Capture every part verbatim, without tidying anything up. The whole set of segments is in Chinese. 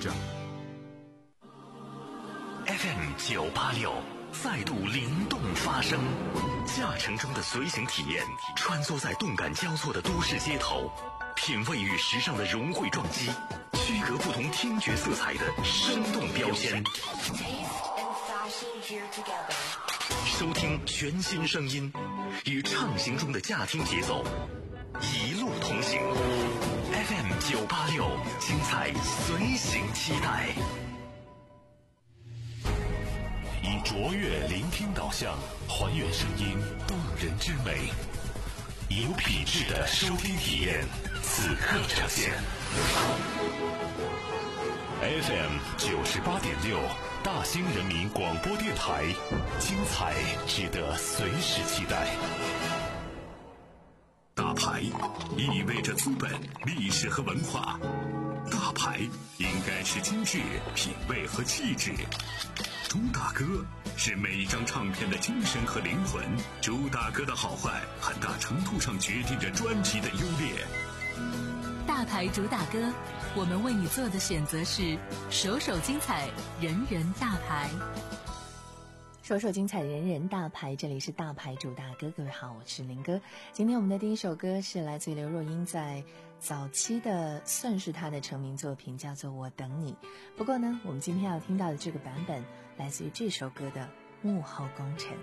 证。 F M 九八六再度灵动发声，驾乘中的随行体验，穿梭在动感交错的都市街头，品味与时尚的融汇撞击，区隔不同听觉色彩的生动标签。收听全新声音，与畅行中的驾听节奏，一路同行。F M 九八六，精彩随行期待。以卓越聆听导向，还原声音动人之美，有品质的收听体验，此刻呈现。F M 九十八点六，大兴人民广播电台，精彩值得随时期待。大牌意味着资本、历史和文化，大牌应该是精致、品味和气质。朱大哥是每一张唱片的精神和灵魂，朱大哥的好坏很大程度上决定着专辑的优劣。 大牌主打歌，我们为你做的选择是首首精彩，人人大牌。 首首精彩，人人大牌，这里是大牌主打歌。各位好，我是林哥。今天我们的第一首歌是来自于刘若英在早期的，算是她的成名作品，叫做《我等你》。不过呢，我们今天要听到的这个版本来自于这首歌的幕后功臣。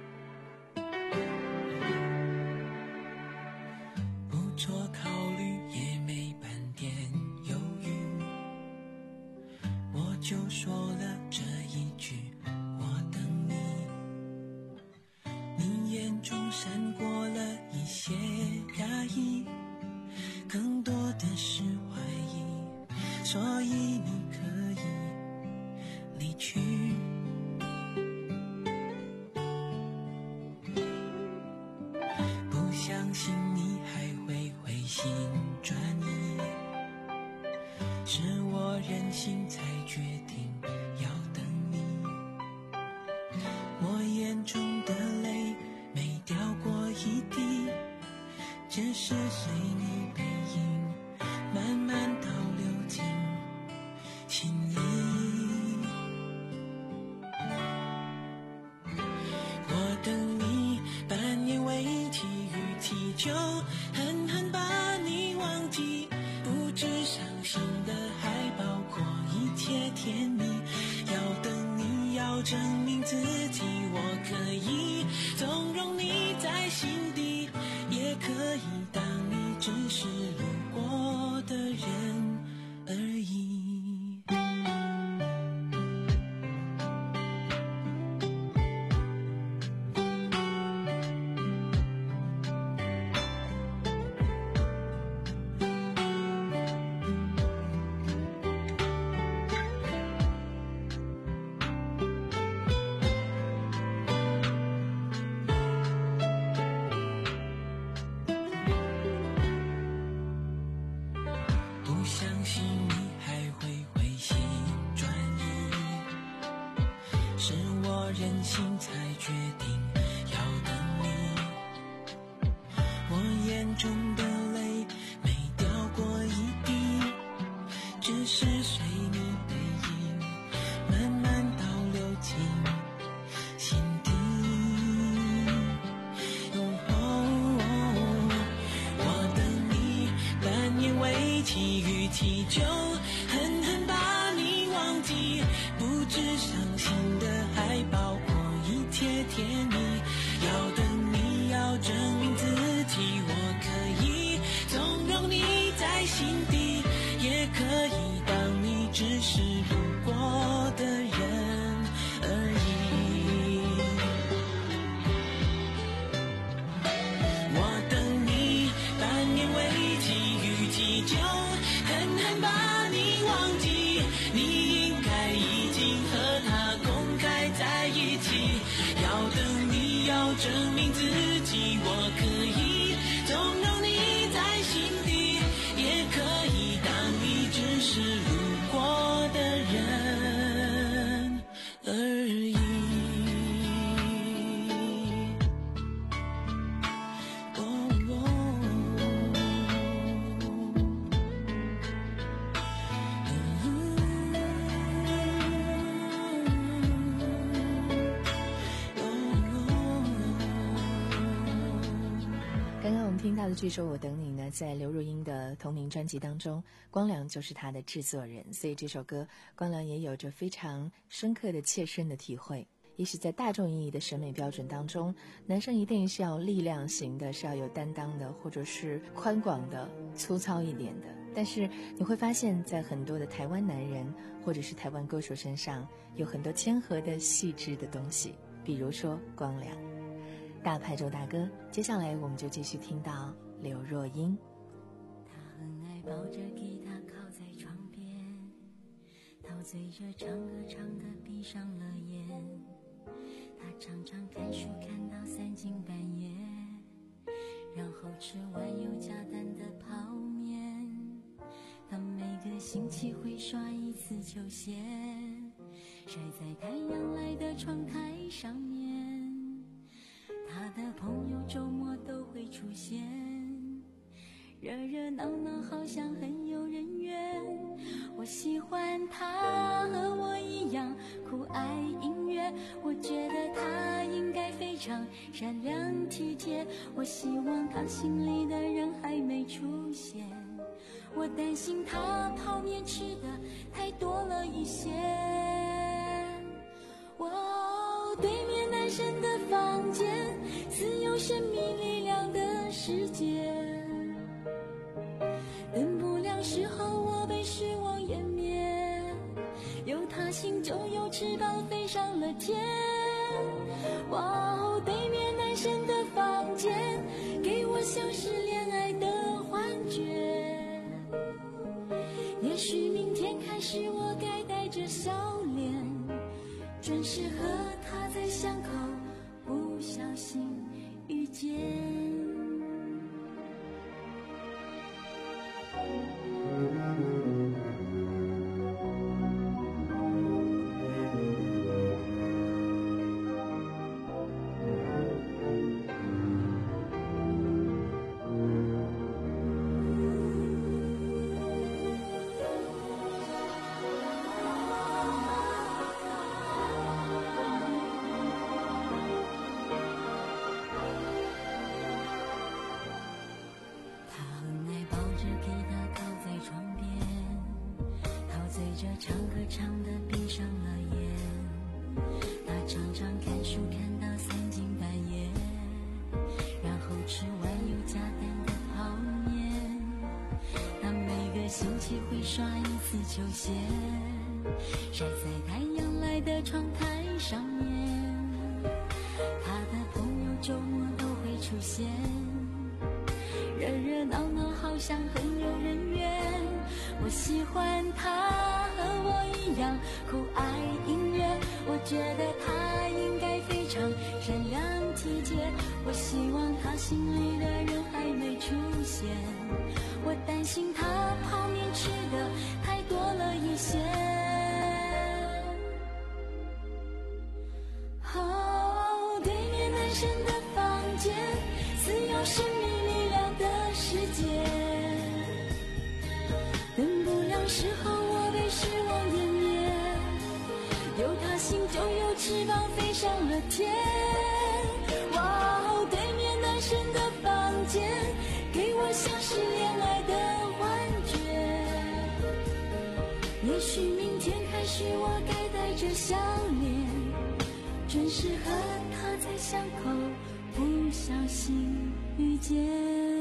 不做考虑也没半点犹豫，我就说了这一句我等你，你眼中闪过了一些压抑，更多的是怀疑，所以你可以离去。不相信你还会回心转意，是我任性才决定要等你。我眼中的泪没掉过一滴，只是随你背影慢慢倒流进心里。我等你半年为提与提酒，狠狠把你忘记，不止伤心的还包括一切甜蜜。要等你，要证明自己，我可以纵容你在心底，也可以当你只是路过的人而已。任性才决定要等你，我眼中的泪没掉过一滴，只是随你背影慢慢倒流进心底。哦，我等你半年为提与提酒，狠狠把你忘记，不止伤心的还包括一切甜蜜。要等你，要证明自己，我可以纵容你在心底，也可以当你只是路过的人而已。我等你半年为提与提酒，狠狠把你忘记，你应该已经和他公开在一起。要等你，要证明自己，我可以纵容你在心底，也可以当你只是路过的人而已。哦听到的这首《我等你》呢，在刘若英的同名专辑当中，光良就是她的制作人，所以这首歌光良也有着非常深刻的切身的体会。也许在大众意义的审美标准当中，男生一定是要力量型的，是要有担当的，或者是宽广的、粗糙一点的。但是你会发现在很多的台湾男人或者是台湾歌手身上，有很多谦和的细致的东西，比如说光良。大牌周大哥，接下来我们就继续听到刘若英。 他很爱抱着吉他靠在床边，陶醉着唱歌唱得闭上了眼，他常常看书看到三更半夜，然后吃完有加蛋的泡面，他每个星期会刷一次球鞋，晒在太阳来的窗台上面，他的朋友周末都会出现，热热闹闹好像很有人缘。我喜欢他和我一样酷爱音乐，我觉得他应该非常善良体贴，我希望他心里的人还没出现，我担心他泡面吃的太多了一些。哦，对面男生的房间自有神秘力量的世界，等不了时候我被失望湮灭，有他心就有翅膀飞上了天。哇哦，对面男生的房间给我像是恋爱的幻觉，也许明天开始我该带着笑脸，准时和他在巷口不小心遇见。唱歌唱得闭上了眼，他常常看书看到三更半夜，然后吃完有加蛋的泡面，他每个星期会刷一次球鞋，晒在太阳来的窗台上面，他的朋友周末都会出现，热热闹闹好像很有人缘。我喜欢他和我一样酷爱音乐，我觉得他应该非常善良体贴，我希望他心里的人还没出现，我担心他泡面吃的太多了一些。哦，对面男生的房间自有神秘力量的世界，等不了时候我被失望湮灭，有他心就有翅膀飞上了天。哇哦，对面男生的房间给我像是恋爱的幻觉，也许明天开始我该带着笑脸，准时和他在巷口不小心遇见。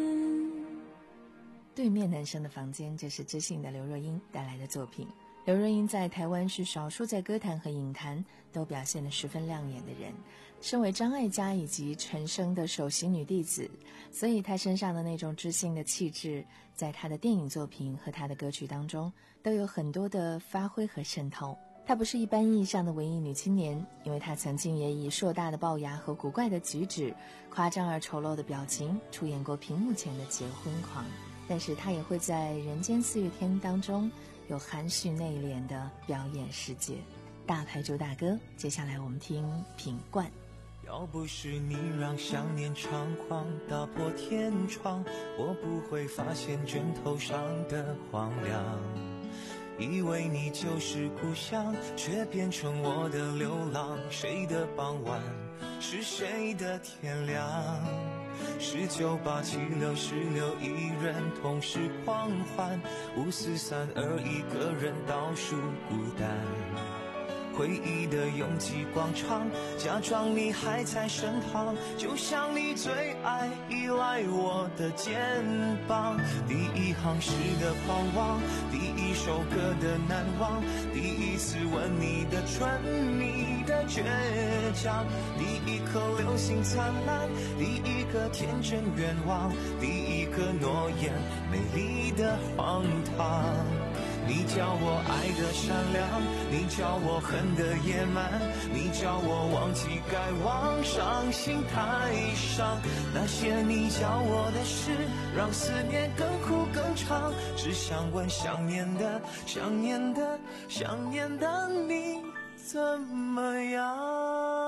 对面男生的房间，这是知性的刘若英带来的作品。刘若英在台湾是少数在歌坛和影坛都表现得十分亮眼的人，身为张艾嘉以及陈升的首席女弟子，所以她身上的那种知性的气质，在她的电影作品和她的歌曲当中都有很多的发挥和渗透。她不是一般意义上的文艺女青年，因为她曾经也以硕大的龅牙和古怪的举止、夸张而丑陋的表情出演过屏幕前的结婚狂，但是她也会在人间四月天当中有含蓄内敛的表演世界。大牌周大哥，接下来我们听品冠。 要不是你让想念猖狂打破天窗，我不会发现枕头上的荒凉，以为你就是故乡，却变成我的流浪。谁的傍晚是谁的天亮？ 十九八七六十六一人同时狂欢，五四三二一个人倒数孤单。回忆的拥挤广场，假装你还在身旁，就像你最爱依赖我的肩膀。第一行诗的狂妄，第一首歌的难忘，第一次吻你的唇，你的倔强，第一颗流星灿烂，第一个天真愿望，第一个诺言美丽的荒唐。你叫我爱的善良，你叫我恨的野蛮，你叫我忘记该忘，伤心太伤。那些你教我的事，让思念更苦更长。只想问想念的想念的想念的你怎么样？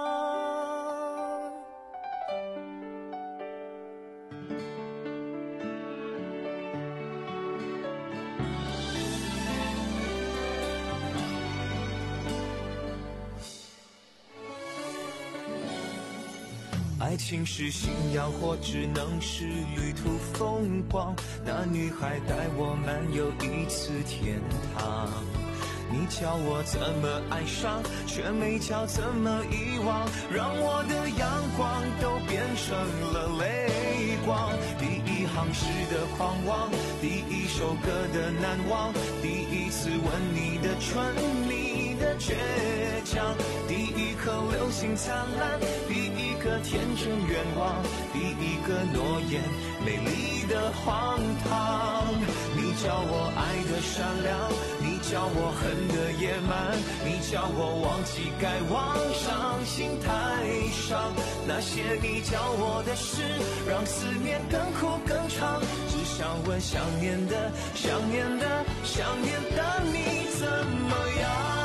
爱情是信仰或只能是旅途风光，那女孩带我漫游一次天堂。你教我怎么爱上，却没教怎么遗忘，让我的阳光都变成了泪光。第一行诗的狂妄，第一首歌的难忘，第一次吻你的唇，你的倔强，第一颗流星灿烂，第一个天真愿望，第一个诺言美丽的荒唐。你教我爱的善良，你教我恨的野蛮，你教我忘记该忘，伤心太伤。那些你教我的事，让思念更苦更长。只想问想念的想念的想念的你怎么样？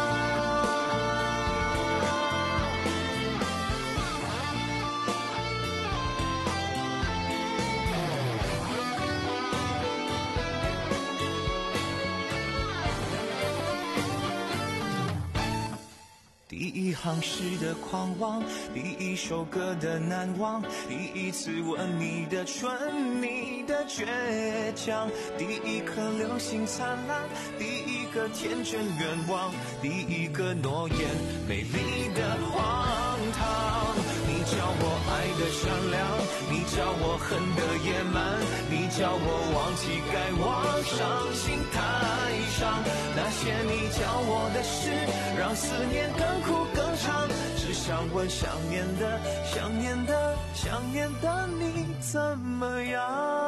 第一行诗的狂妄，第一首歌的难忘，第一次吻你的唇，你的倔强，第一颗流星灿烂，第一个天真愿望，第一个诺言美丽的荒唐。你教我爱的善良，你教我恨的野蛮，你教我忘记该忘，伤心太伤。那些你教我的事，让思念更苦更长。只想问想念的想念的想念的你怎么样？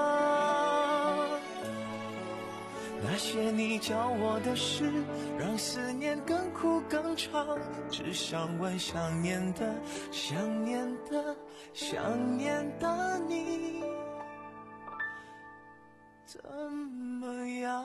那些你教我的事，让思念更苦更长。只想问想念的想念的想念的你怎么样？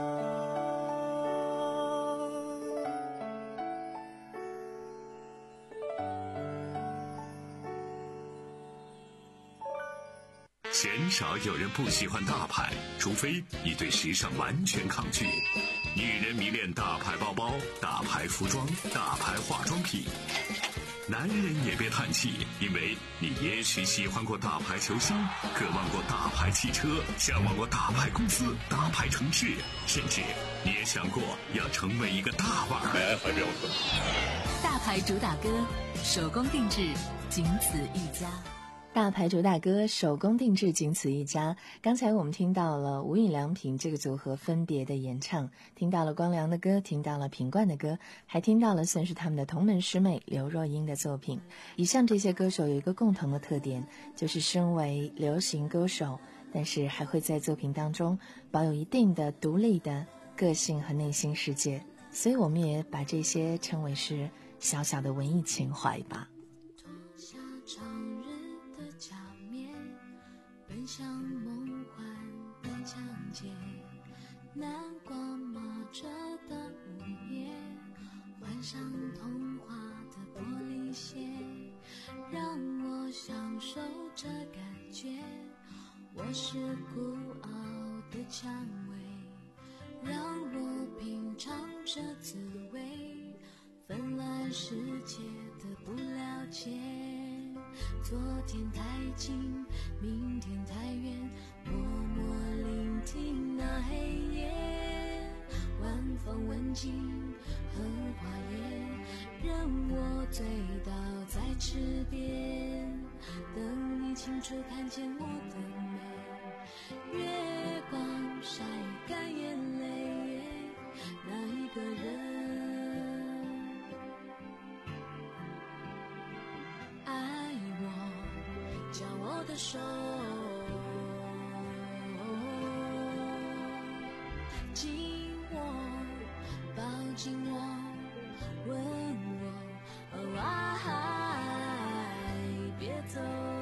鲜少有人不喜欢大牌，除非你对时尚完全抗拒。女人迷恋大牌包包、大牌服装、大牌化妆品。男人也别叹气，因为你也许喜欢过大牌球星，渴望过大牌汽车，向往过大牌公司、大牌城市，甚至你也想过要成为一个大腕儿。 安排标准。 大牌主打歌，手工定制，仅此一家。 大牌主打歌手工定制，仅此一家。刚才我们听到了无印良品这个组合分别的演唱，听到了光良的歌，听到了品冠的歌，还听到了算是他们的同门师妹刘若英的作品。以上这些歌手有一个共同的特点，就是身为流行歌手，但是还会在作品当中保有一定的独立的个性和内心世界，所以我们也把这些称为是小小的文艺情怀吧。 奔向梦幻的疆界，南瓜冒着的午夜，幻想童话的玻璃鞋，让我享受这感觉。我是孤傲的蔷薇，让我品尝这滋味。纷乱世界的不了解， 昨天太近，明天太远，默默聆听那黑夜，晚风吻尽荷花叶，任我醉倒在池边，等你清楚看见我的美，月光晒干眼泪，那一个人爱我，将我的手紧握，抱紧我，问我，哦爱，别走。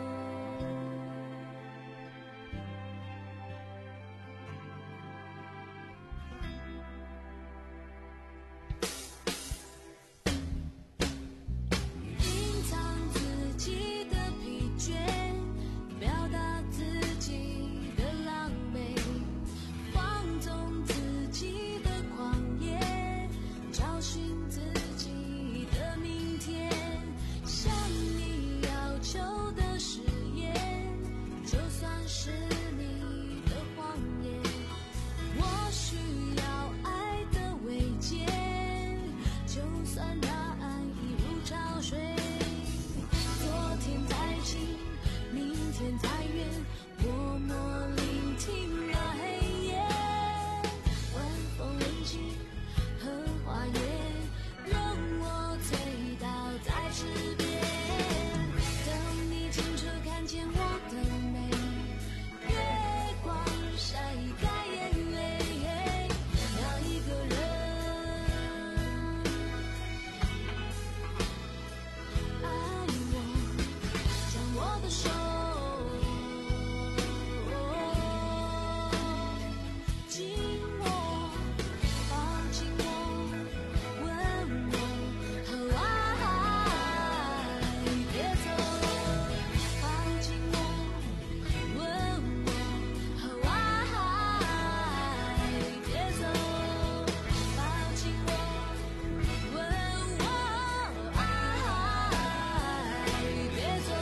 隐藏自己的疲倦，表达自己的狼狈，放纵自己的狂野，找寻自己的明天，向你要求的誓言，就算是你的谎言，我需要爱的慰藉，就算答案已如潮水，昨天太近，明天太远，默默聆听那黑夜，晚风吻尽荷花叶，任我醉倒在池边，等你清楚看见我的美，月光晒干眼泪，那一个人爱我，将我的手紧握，抱紧我，问我，哦爱，别走，抱紧我，问我，哦爱，别走，抱紧我，问我，爱，别走。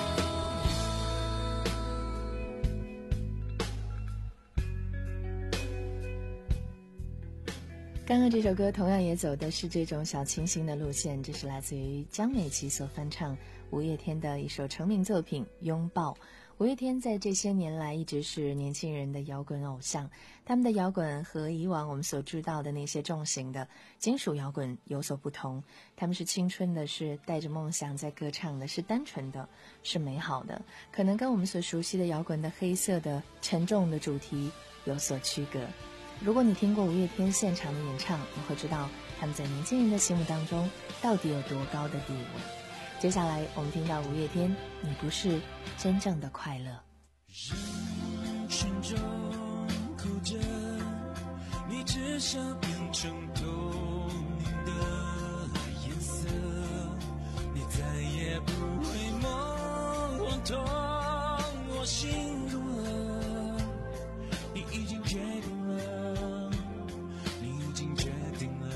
刚刚这首歌同样也走的是这种小清新的路线，这是来自于江美琪所翻唱五月天的一首成名作品《拥抱》。五月天在这些年来一直是年轻人的摇滚偶像，他们的摇滚和以往我们所知道的那些重型的金属摇滚有所不同，他们是青春的，是带着梦想在歌唱的，是单纯的，是美好的，可能跟我们所熟悉的摇滚的黑色的沉重的主题有所区隔。如果你听过五月天现场的演唱，你会知道他们在年轻人的心目当中到底有多高的地位。接下来我们听到五月天，你不是真正的快乐。 人群中哭着，你至少变成透明的颜色，你再也不会梦痛我心中了，你已经决定了，你已经决定了，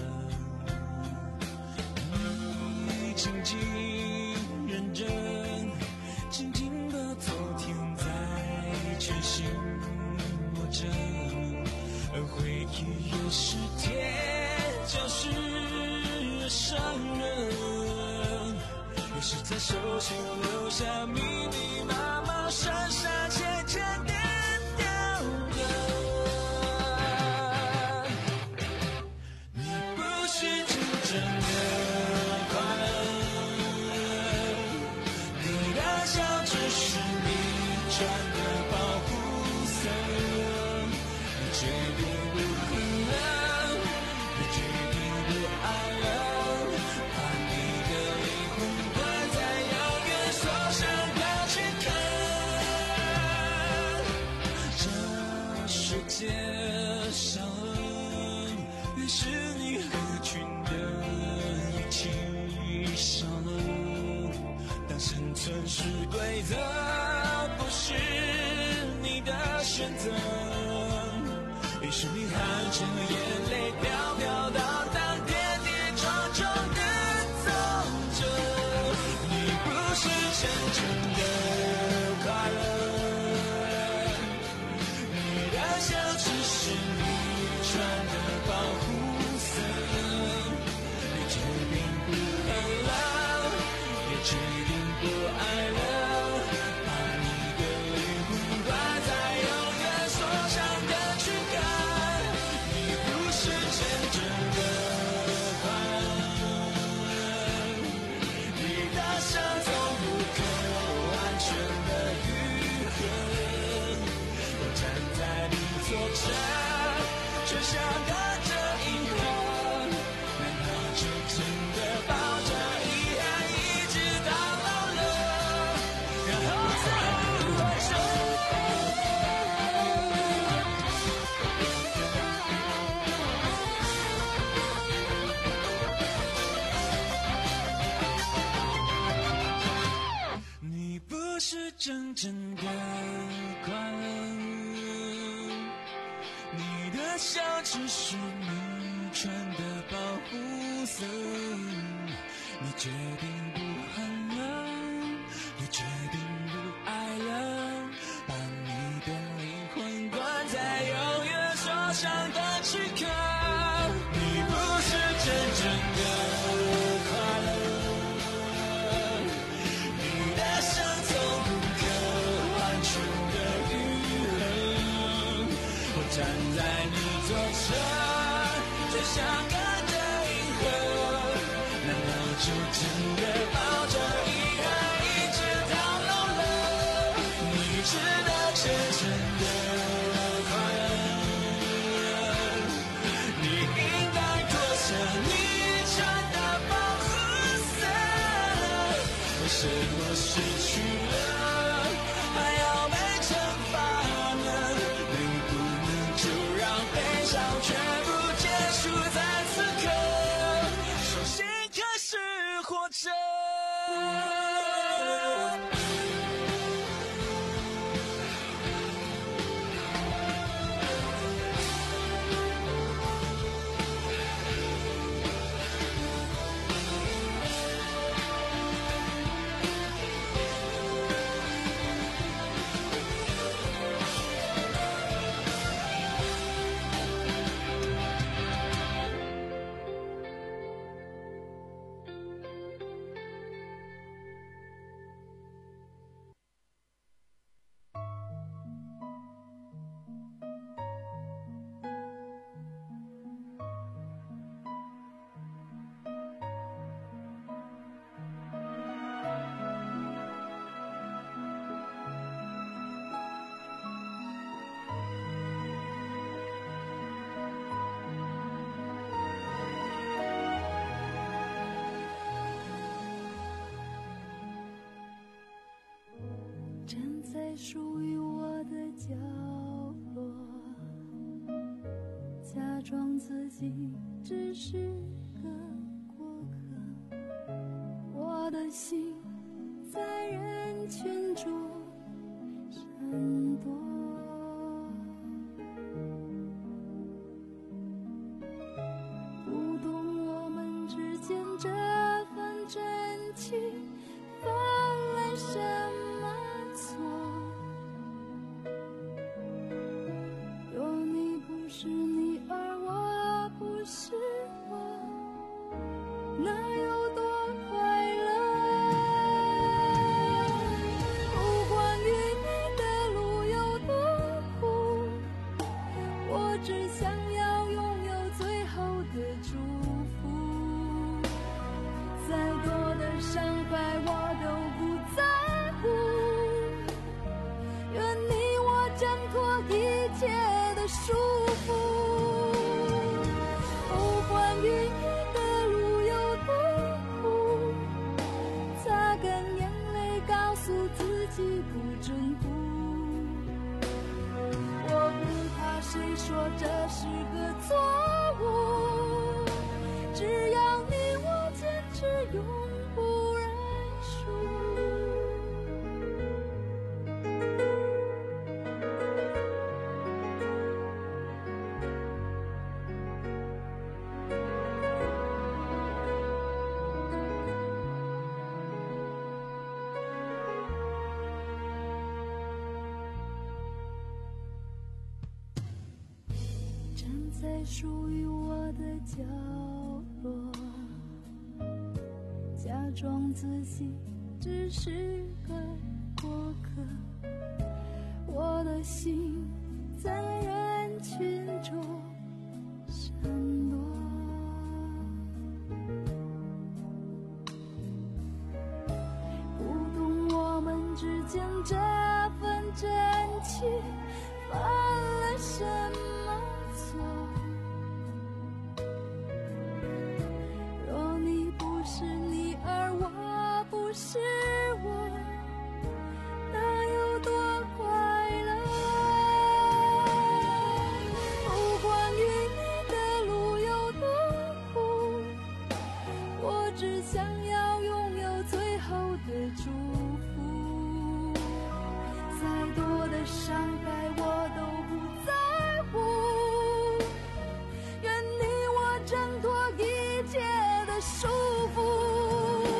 你静静认真，静静把昨天在全心握着，而回忆越是甜，就是越伤人，越是在手心留下密密麻麻删删减减点掉的。你不是真正的快乐，你的笑只是你穿的保护色，你决定不恨了，你决定不爱了，把你的灵魂关在遥远锁上它去看。这世界上越是你合群的一起少了，当生存是规则，不是你的选择，于是你含着眼泪飘飘荡荡，跌跌撞撞的走着。你不是真正决定不恨了，也决定不爱了，把你的灵魂关在永远受伤的躯壳。你不是真正的快乐，你的生从不可完全的愈合。我站在你左侧，最想跟着银河，难道就真的抱着遗憾一直到老了？你值得真正的快乐，你应该脱下你穿的保护色。为什么失去了还要被惩罚呢？能不能就让悲伤全部结束在此刻？手心可是活着。 站在属于我的角落，假装自己只是个过客，我的心在人群中闪躲，不懂我们之间这份真情犯了什么错。若你不是你，而我不是我，那有多快乐？不管与你的路有多苦，我只想要拥有最后的祝福。再多的伤害我都不在乎，愿你我挣脱一切的束缚。不管与你的路有多苦，擦干眼泪告诉自己不征服。我不怕谁说这是个错误，只要你我坚持永不认输。站在属于我的角落，假装自己只是个过客，我的心在人群中闪躲，不懂我们之间这份真情犯了什么错。若你不是你，而我不是我，那有多快乐？不管与你的路有多苦，我只想要拥有最后的祝福。再多的伤害我都不在乎，愿你我挣脱一切的束缚。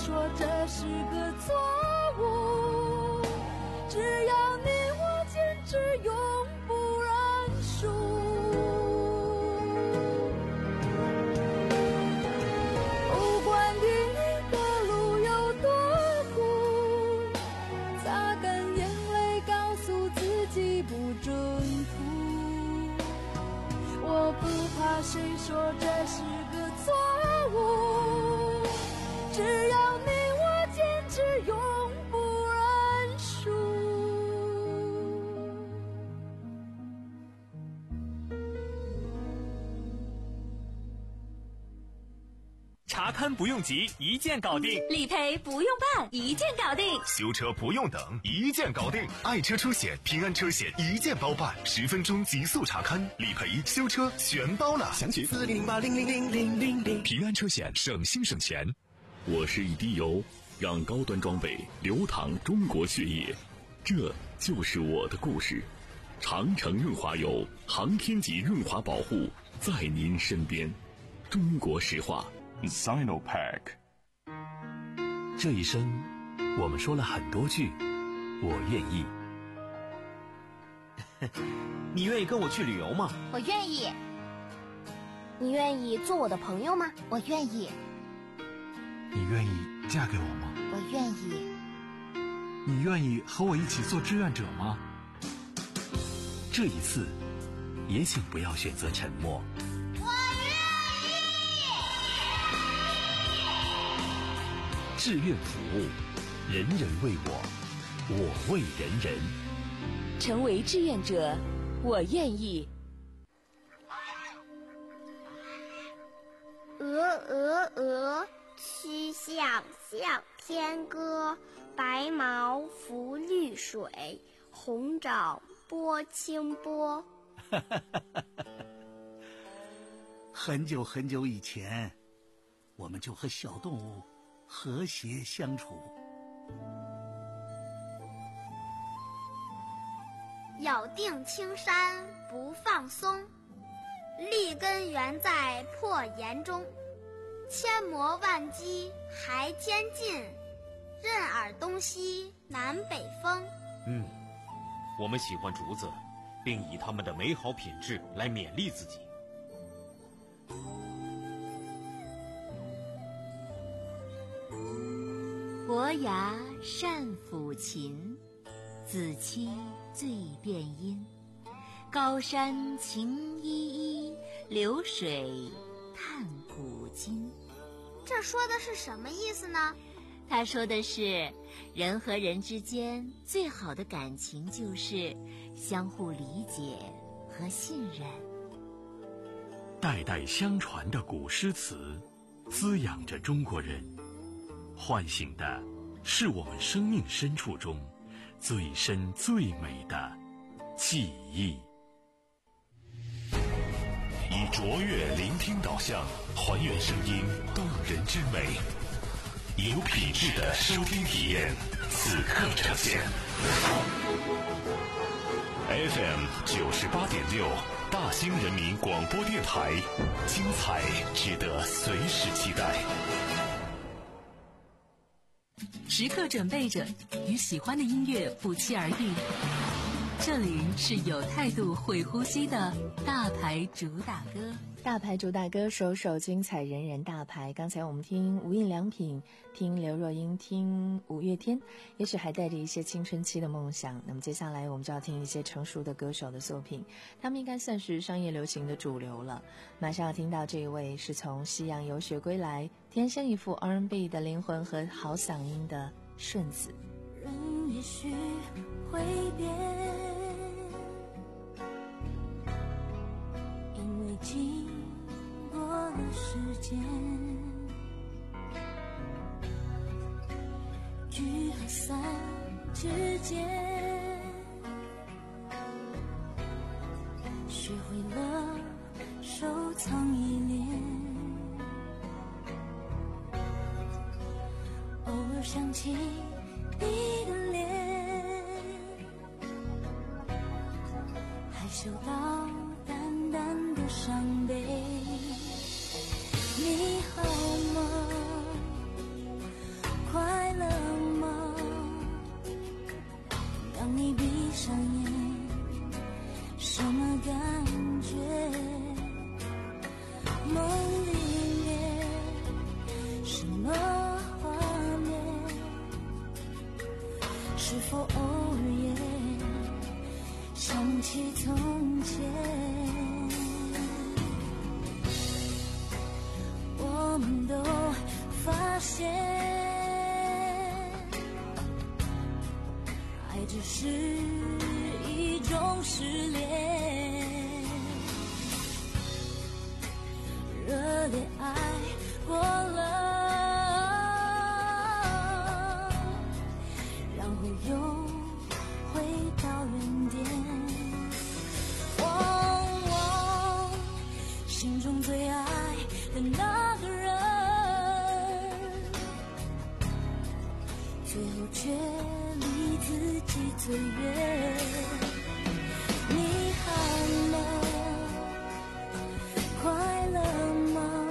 说这是个错误，只要你我坚持永不认输。不管泥泞的路有多苦，擦干眼泪告诉自己不准哭。我不怕谁说这是个错误，只要你我坚持永不认输。 查勘不用急，一键搞定； 理赔不用办，一键搞定； 修车不用等，一键搞定。爱车车险、平安车险一键包办，十分钟极速查勘、理赔、修车全包了。详情四零零八零零零零零零。 平安车险，省心省钱。我是一滴油，让高端装备流淌中国血液，这就是我的故事。长城润滑油，航天级润滑保护，在您身边。中国石化。 Sinopac。 这一生我们说了很多句我愿意。 你愿意跟我去旅游吗？ 我愿意。你愿意做我的朋友吗？我愿意。 你愿意嫁给我吗？ 我愿意。 你愿意和我一起做志愿者吗？ 这一次也请不要选择沉默。志愿服务，人人为我，我为人人。 成为志愿者，我愿意。 鹅鹅鹅，曲项向天歌。白毛浮绿水，红爪拨清波。 很久很久以前，我们就和小动物和谐相处。 咬定青山不放松，立根原在破岩中。千磨万击还坚劲，任尔东西南北风。 嗯，我们喜欢竹子，并以它们的美好品质来勉励自己。 伯牙善抚琴，子期最辨音。高山晴依依，流水探古今。 这说的是什么意思呢？ 他说的是，人和人之间最好的感情就是相互理解和信任。 代代相传的古诗词，滋养着中国人，唤醒的是我们生命深处中最深最美的记忆。 以卓越聆听导向，还原声音动人之美，有品质的收听体验，此刻呈现。F M 九十八点六，大兴人民广播电台，精彩值得随时期待。 时刻准备着与喜欢的音乐不期而遇。这里是有态度会呼吸的大牌主打歌。 大牌主打歌，首首精彩，人人大牌。刚才我们听无印良品，听刘若英，听五月天，也许还带着一些青春期的梦想。那么接下来我们就要听一些成熟的歌手的作品，他们应该算是商业流行的主流了。马上要听到这一位是从西洋游学归来，天生一副 R and B 的灵魂和好嗓音的顺子。 人也许会变，因为经过了时间，聚和散之间，学会了收藏依恋，偶尔想起你的脸，害羞到淡淡的伤悲。你好吗？ 是否偶尔想起从前，我们都发现爱只是一种失恋，热烈爱过了，然后又回到原点。哦哦，心中最爱的那个人，最后却离自己最远。你好吗？快乐吗？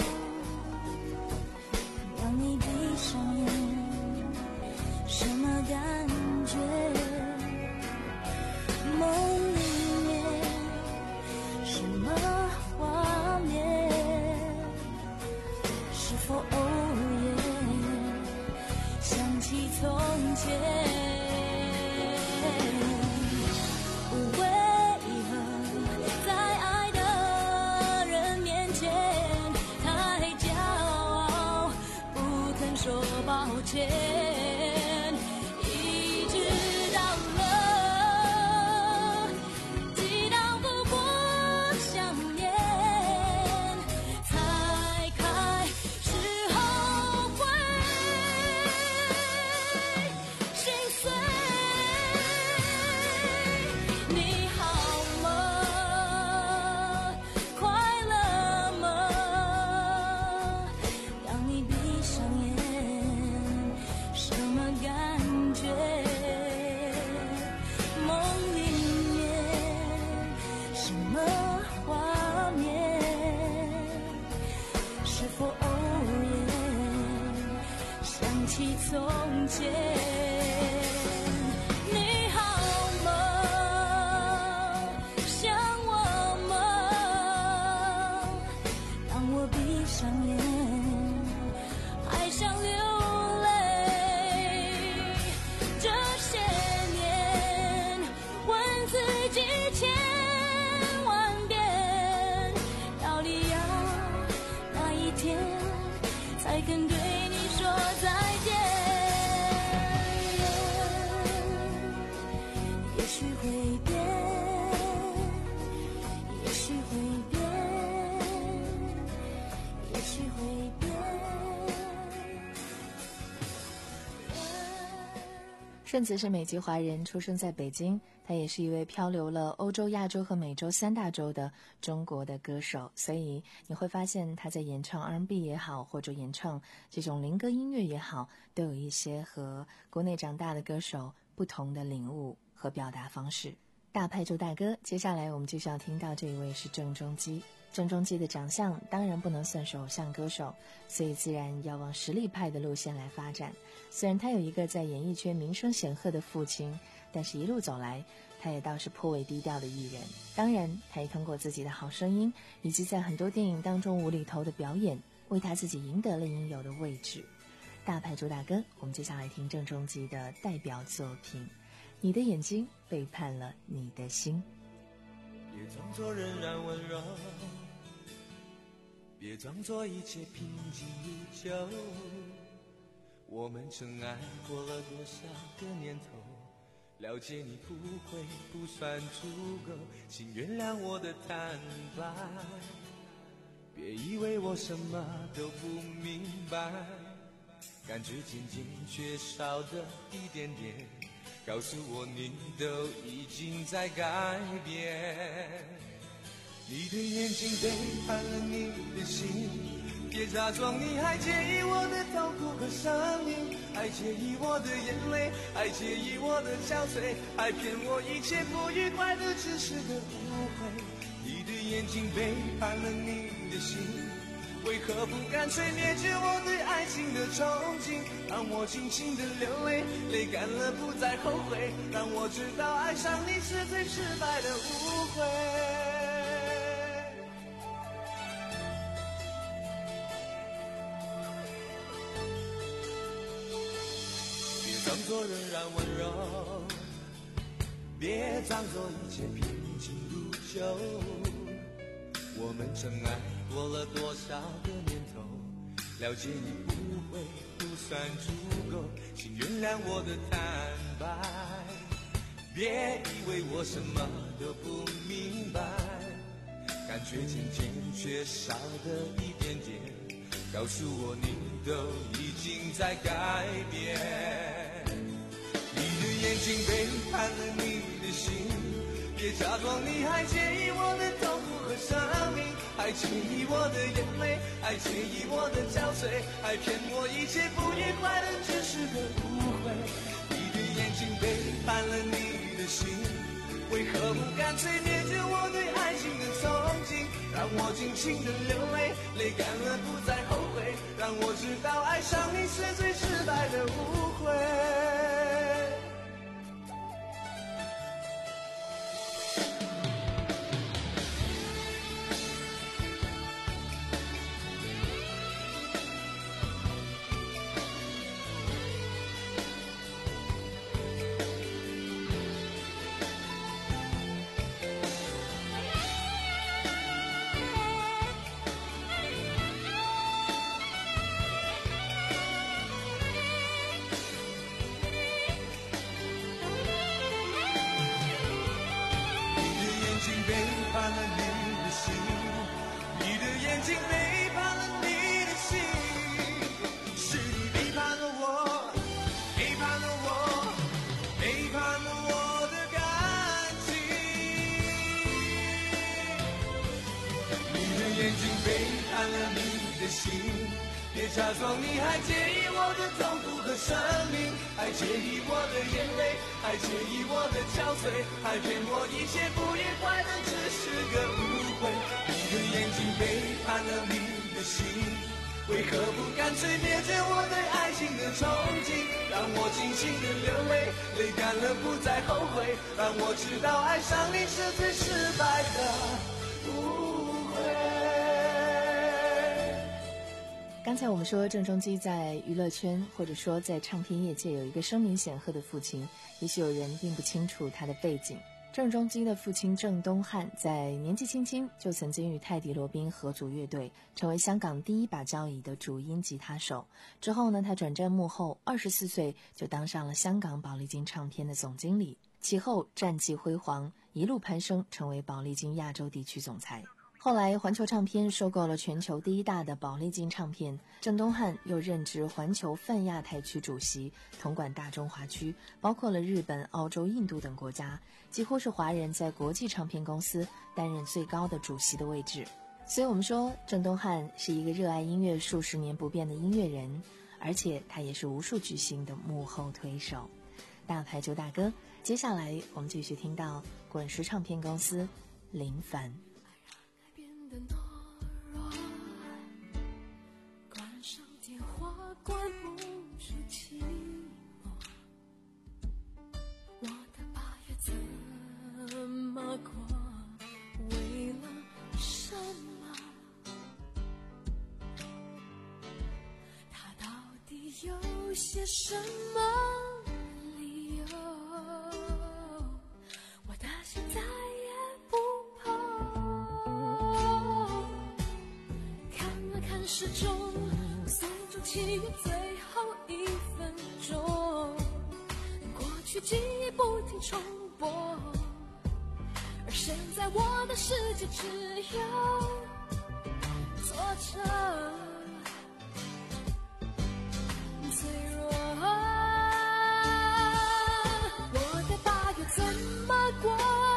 让你闭上眼，什么感觉？梦里面什么画面？是否偶尔想起从前？抱歉，一直到了抵挡不过想念，才开始后悔心碎。你好吗？快乐吗？让你闭上眼，什么感觉？梦里面什么画面？是否偶尔想起从前？你好吗？想我吗？让我闭上眼，还想流才肯对你说再见，也许会变，也许会变，也许会变。 顺子是美籍华人，出生在北京。他也是一位漂流了欧洲、亚洲和美洲三大洲的中国的歌手，所以你会发现他在演唱 R and B 也好，或者演唱这种灵歌音乐也好，都有一些和国内长大的歌手不同的领悟和表达方式。大派驻大哥，接下来我们就是要听到这一位是郑中基。郑中基的长相当然不能算是偶像歌手，所以自然要往实力派的路线来发展。虽然他有一个在演艺圈名声显赫的父亲，但是一路走来他也倒是颇为低调的艺人。当然他也通过自己的好声音以及在很多电影当中无厘头的表演，为他自己赢得了应有的位置。大派驻大哥，我们接下来听郑中基的代表作品你的眼睛背叛了你的心。 别装作仍然温柔，别装作一切平静依旧，我们曾爱过了多少个年头，了解你不会不算足够，请原谅我的坦白，别以为我什么都不明白，感觉渐渐缺少的一点点，告诉我你都已经在改变。你的眼睛背叛了你的心，别假装你还介意我的痛苦和声音，还介意我的眼泪，还介意我的憔悴，还骗我一切不愉快的只是个误会。你的眼睛背叛了你的心，为何不干脆灭绝我对爱情的憧憬，让我尽情的流泪，泪干了不再后悔，让我知道爱上你是最失败的误会。别装装作仍然温柔，别装作一切平静如旧。我们真爱过了多少个年头，了解你不会不算足够，请原谅我的坦白，别以为我什么都不明白，感觉渐渐缺少的一点点，告诉我你都已经在改变。你的眼睛背叛了你的心，别假装你还介意我的痛苦和生命，还介意我的眼泪，还介意我的憔悴，还骗我一切不愉快的只是个误会。你的眼睛背叛了你的心，为何不干脆灭绝我对爱情的憧憬，让我尽情的流泪，泪干了不再后悔，让我知道爱上你是最失败的误会。别假装你还介意我的痛苦和生命，还介意我的眼泪，还介意我的憔悴，还骗我一切不愉快的只是个误会。你的眼睛背叛了你的心，为何不干脆灭绝我对爱情的憧憬，让我尽情的流泪，泪干了不再后悔，让我知道爱上你是最失败的误会。 刚才我们说郑中基在娱乐圈或者说在唱片业界有一个声名显赫的父亲，也许有人并不清楚他的背景。郑中基的父亲郑东汉在年纪轻轻就曾经与泰迪罗宾合组乐队，成为香港第一把交椅的主音吉他手。之后呢，他转战幕后，二十四岁就当上了香港宝丽金唱片的总经理，其后战绩辉煌，一路攀升，成为宝丽金亚洲地区总裁。后来环球唱片收购了全球第一大的宝丽金唱片，郑东汉又任职环球泛亚太区主席，统管大中华区，包括了日本、澳洲、印度等国家，几乎是华人在国际唱片公司担任最高的主席的位置。所以我们说郑东汉是一个热爱音乐数十年不变的音乐人，而且他也是无数巨星的幕后推手。大牌就大哥，接下来我们继续听到滚石唱片公司林凡。 懦弱，关上电话，关不住寂寞。我的八月怎么过？为了什么？他到底有些什么理由？我的心再也不时钟算出七月最后一分钟，过去记忆不停重播，而现在我的世界只有挫折脆弱。我的八月怎么过？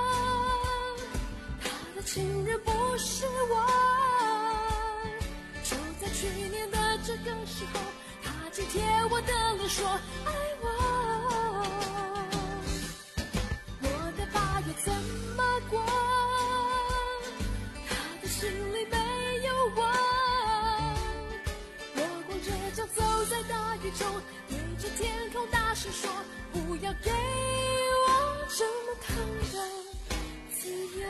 他的情人不是我，去年的这个时候，他紧贴我的脸说爱我。我的八月怎么过？他的心里没有我。我光着脚走在大雨中，对着天空大声说，不要给我这么疼的自由。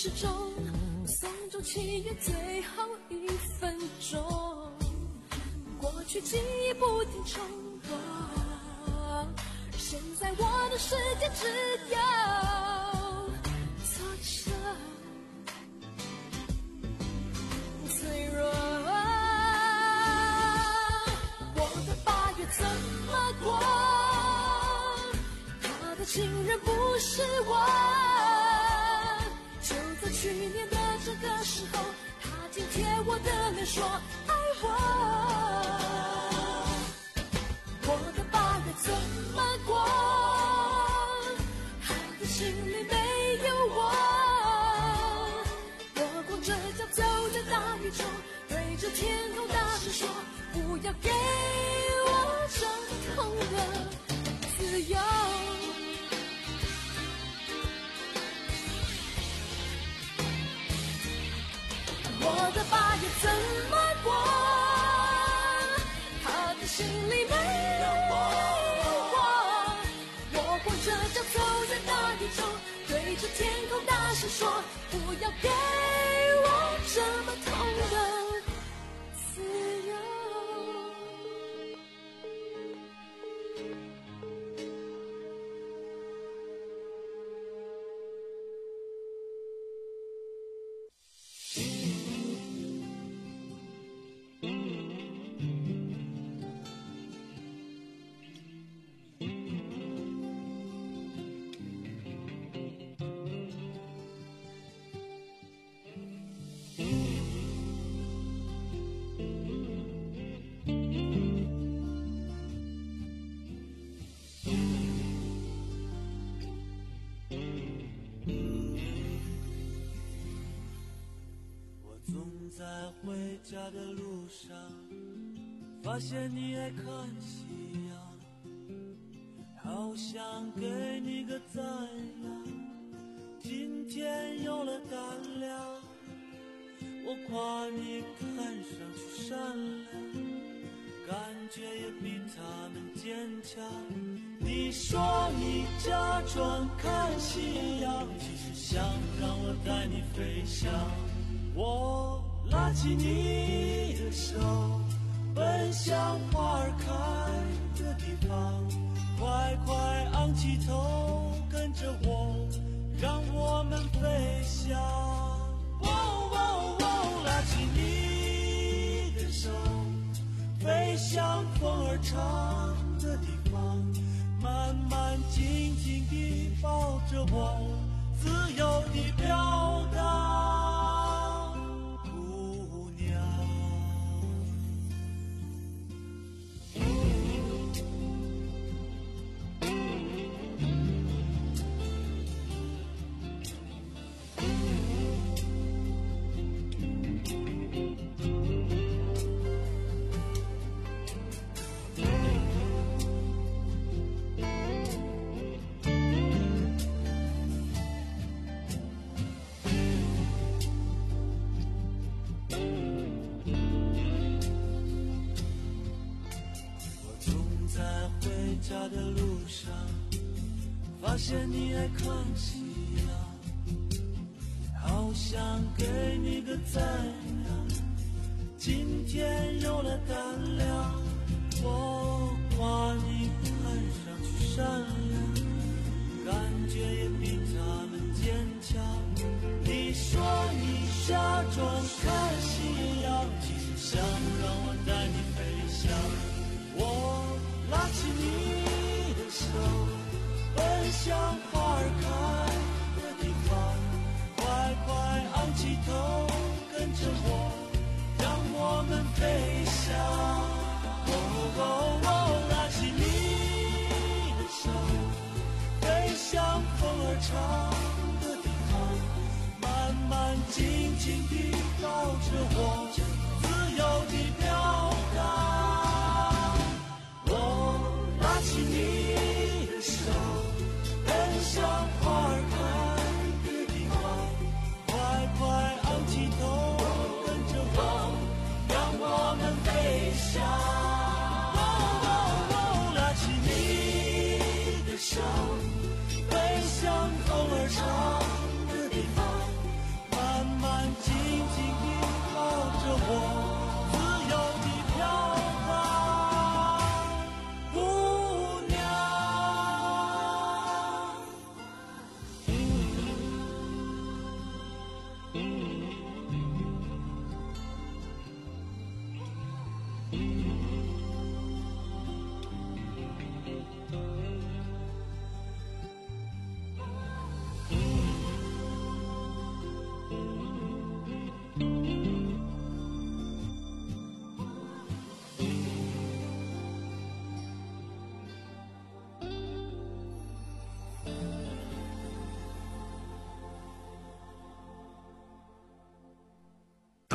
始终送走七月最后一分钟，过去记忆不停重播，而现在我的世界只有挫折、脆弱。我的八月怎么过？他的情人不是我。就在去年的这个时候，他紧贴我的脸说爱我。我的八月怎么过？他的心里没有我。我光着脚走在大雨中，对着天空大声说，不要给我这么痛的自由。我的八月怎么过？他的心里没有我。我光着脚走在大雨中，对着天空大声说，不要给我这么痛的自由。 在回家的路上，发现你爱看夕阳，好想给你个赞呀，今天有了胆量，我夸你看上去善良，感觉也比他们坚强。你说你假装看夕阳，其实想让我带你飞翔。我拉起你的手，奔向花儿开的地方，快快昂起头，跟着我，让我们飞翔。哦哦哦，拉起你的手，飞向风儿唱的地方，慢慢静静地抱着我，自由地飘荡。家的路上，发现你爱看夕阳，好想给你个赞呀，今天有了胆量，我夸你看上去善良，感觉也比他们坚强。你说你假装看夕阳，其实想让我带你飞翔。我拉起你的手，奔向花儿开的地方，快快昂起头，跟着我，让我们飞翔。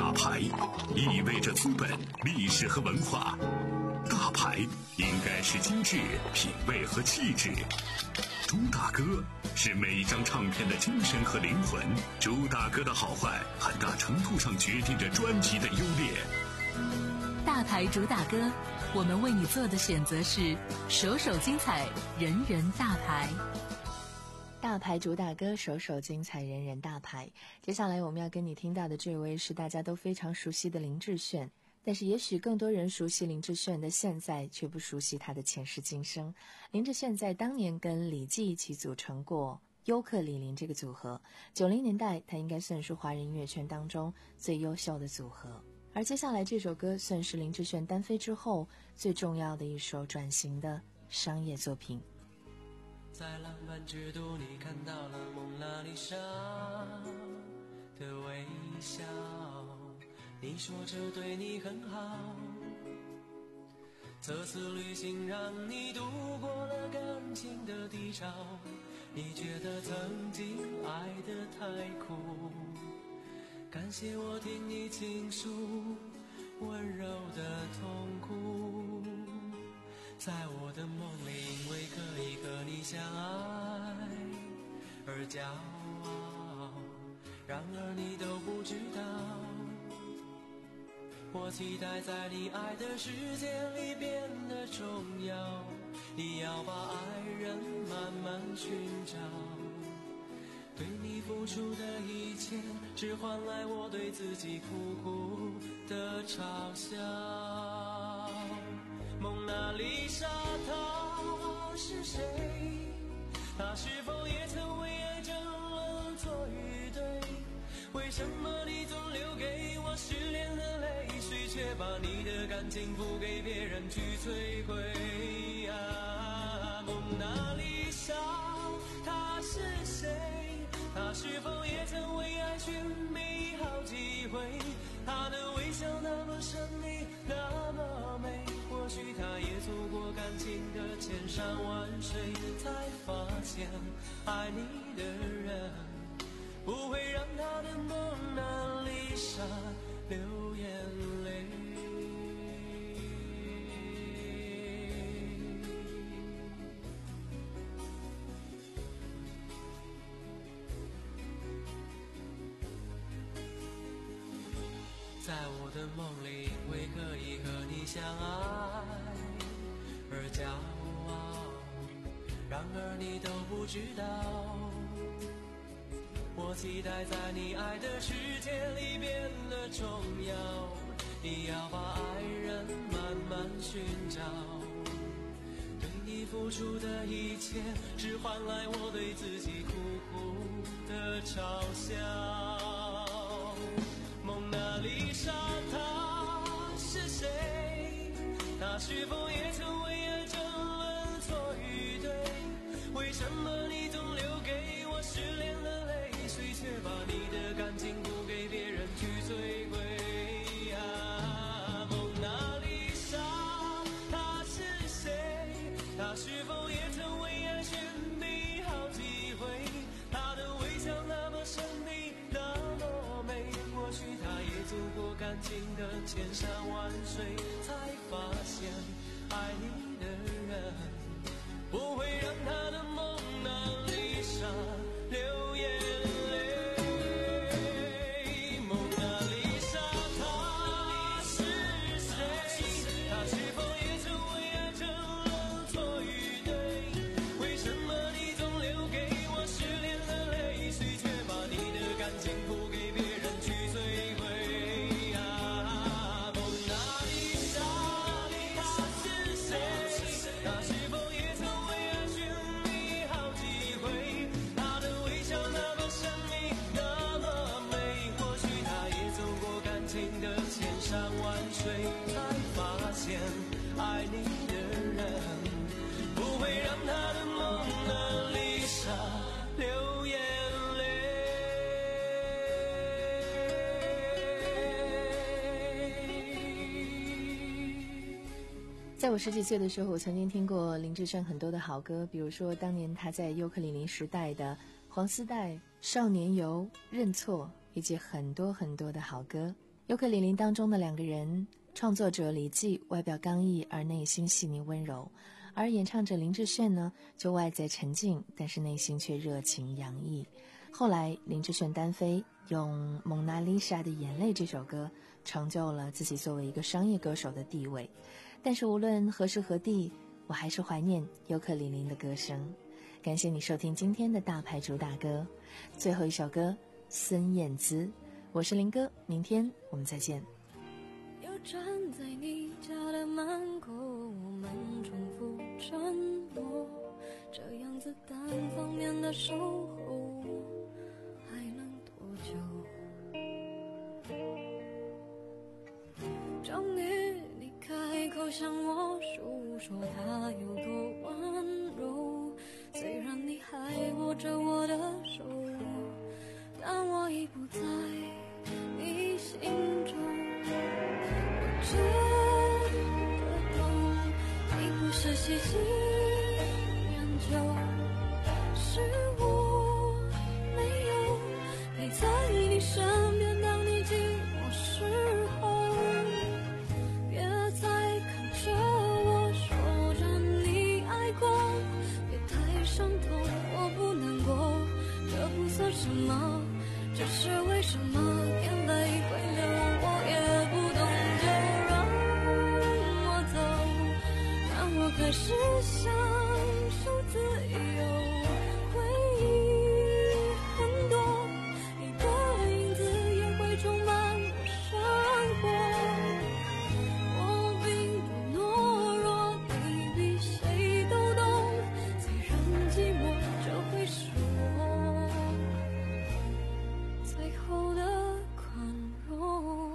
大牌意味着资本、历史和文化，大牌应该是精致、品味和气质。朱大哥是每张唱片的精神和灵魂，朱大哥的好坏很大程度上决定着专辑的优劣。 大牌主打歌，我们为你做的选择是首首精彩，人人大牌。 大牌主打歌，首首精彩，人人大牌。接下来我们要跟你听到的这位是大家都非常熟悉的林志炫，但是也许更多人熟悉林志炫的现在，却不熟悉他的前世今生。林志炫在当年跟李记一起组成过优客李林这个组合，九零年代他应该算是华人音乐圈当中最优秀的组合。而接下来这首歌算是林志炫单飞之后最重要的一首转型的商业作品。 在浪漫之都，你看到了蒙娜丽莎的微笑，你说这对你很好，这次旅行让你度过了感情的低潮，你觉得曾经爱得太苦，感谢我听你倾诉温柔的痛苦，在我的梦里因为可以和你相爱而骄傲，然而你都不知道，我期待在你爱的世界里变得重要，你要把爱人慢慢寻找，对你付出的一切只换来我对自己苦苦的嘲笑。蒙娜丽莎她是谁？她是否也曾为爱争论错与对？为什么你总留给我失恋的泪水，却把你的感情付给别人去摧毁啊？蒙娜丽莎她是谁？她是否也曾为爱寻觅好机会？她的微笑那么神秘，那么美，或许她也走过感情的千山万水，才发现爱你的人不会让她的蒙娜丽莎流眼泪。在我的梦里因为可以和你相爱而骄傲，然而你都不知道，我期待在你爱的世界里变得重要，你要把爱人慢慢寻找，对你付出的一切只换来我对自己苦苦的嘲笑。蒙娜丽莎她是谁？她是否也曾为爱争论错与对？为什么你总留给我失恋的泪水，却把你的感情付给别人去摧毁啊？蒙娜丽莎她是谁？她是否也曾为爱寻觅好机会？她的微笑那么神秘，那么美，或许她也走过感情的千山万水，才发现爱你的人不会让她的蒙娜丽莎流眼泪。蒙娜丽莎她是谁？她是否也曾为爱争论错与对？为什么你总留给我失恋的泪水，却把你的感情付给别人去摧毁啊？蒙娜丽莎她是谁？她是否也曾为爱寻觅好机会？她的微笑那么神秘，那么美，或许她也走过感情的千山万水，才发现爱你的人不会让她的蒙娜丽莎流眼泪。 在我十几岁的时候，我曾经听过林志炫很多的好歌，比如说当年他在优客李林时代的黄丝带、少年游、认错，以及很多很多的好歌。 尤克里里当中的两个人，创作者李济外表刚毅而内心细腻温柔，而演唱者林志炫呢，就外在沉静，但是内心却热情洋溢。后来林志炫单飞，用《蒙娜丽莎的眼泪》这首歌成就了自己作为一个商业歌手的地位。但是无论何时何地，我还是怀念尤克里里的歌声。感谢你收听今天的大牌主打歌，最后一首歌孙燕姿。我是林哥，明天我们再见。 又站在你家的门口，我们重复承诺，这样子单方面的守候还能多久？终于你开口向我诉说他有多温柔，虽然你还握着我的手，但我已不在你心中。我真的懂，你不是喜新厌旧，是我没有陪在你身边，当你寂寞时候，别再看着我说着你爱过，别太伤痛，我不难过，这不算什么，只是为什么眼泪会流，我也不懂，就让我走，让我开始享受自由。回忆很多，你的影子也会充满我生活。我并不懦弱，你比谁都懂，虽然寂寞，这会是我最后的宽容。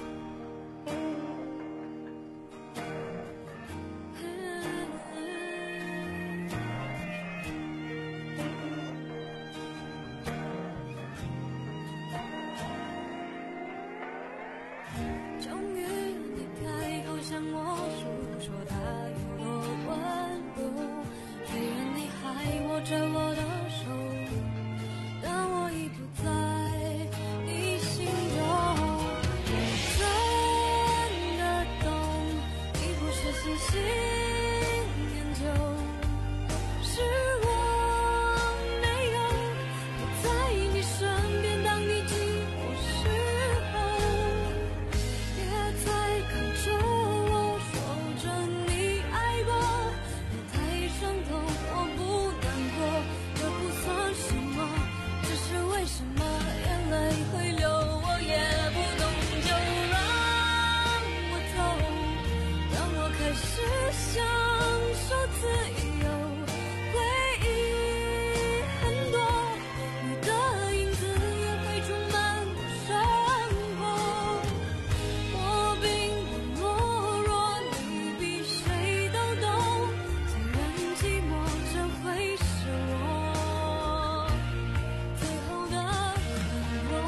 终于你开口向我诉说他有多温柔，虽然你还握着我的手，但我已不在你心中。我真的懂，你不是喜新厌旧，是我没有陪在你身边，当你寂寞时候，别再看着我说着你爱过，别太伤痛，我不难过，这不算什么，只是为什么眼泪会流，我也不懂，就让我走，让我开始享受自由。回忆很多，你的影子也会充满我生活。我并不懦弱，你比谁都懂，虽然寂寞，这会是我最后的宽容。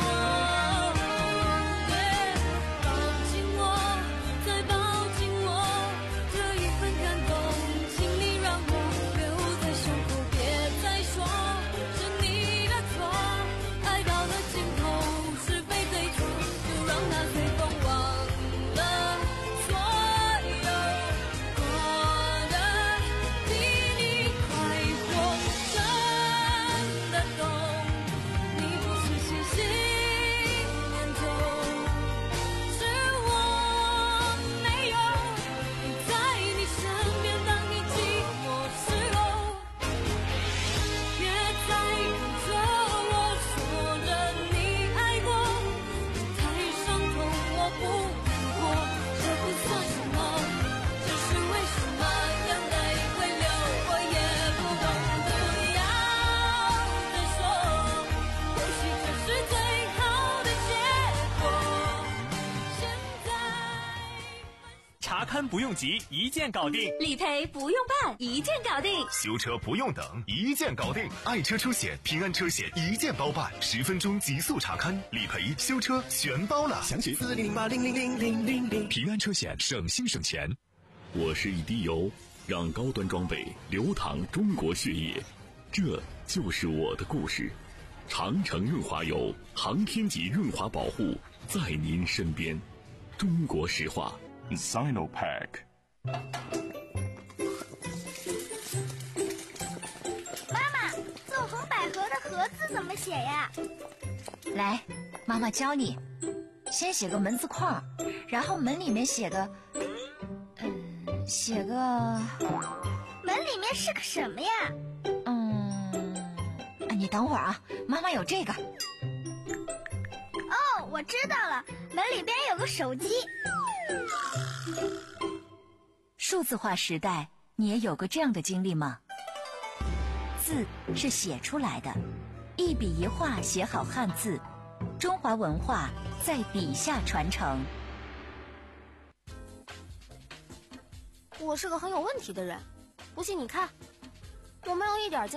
对，抱紧我，再抱紧我，这一份感动，请你让我留在胸口，别再说是你的错，爱到了尽头，是非对错，就让它随风忘了所有，过得比你快活。真的懂，你不是喜新厌旧，是我没有陪在你身边，当你寂寞时候，别再看着我说着你爱过，别太伤痛，我不难过，这不算什么，只是为什么眼泪会流，我也不懂，不要再说，或许这是最好的结果。现在查勘不用急，一键搞定； 理赔不用办，一键搞定； 修车不用等，一键搞定。爱车出险，平安车险一键包办，十分钟极速查勘、理赔、修车全包了。详询四零零八零零零零零零。 平安车险，省心省钱。我是一滴油，让高端装备流淌中国血液，这就是我的故事。 长城润滑油，航天级润滑保护，在您身边。中国石化 Sinopec。 妈妈，纵横捭阖的阖字怎么写呀？ 来，妈妈教你。先写个门字框，然后门里面写个，嗯，写个。 门里面是个什么呀？ 嗯，你等会儿啊，妈妈有这个。 哦，我知道了，门里边有个手机。 数字化时代，你也有过这样的经历吗？字是写出来的，一笔一画写好汉字，中华文化在笔下传承。 我是个很有问题的人，不信你看，我没有一点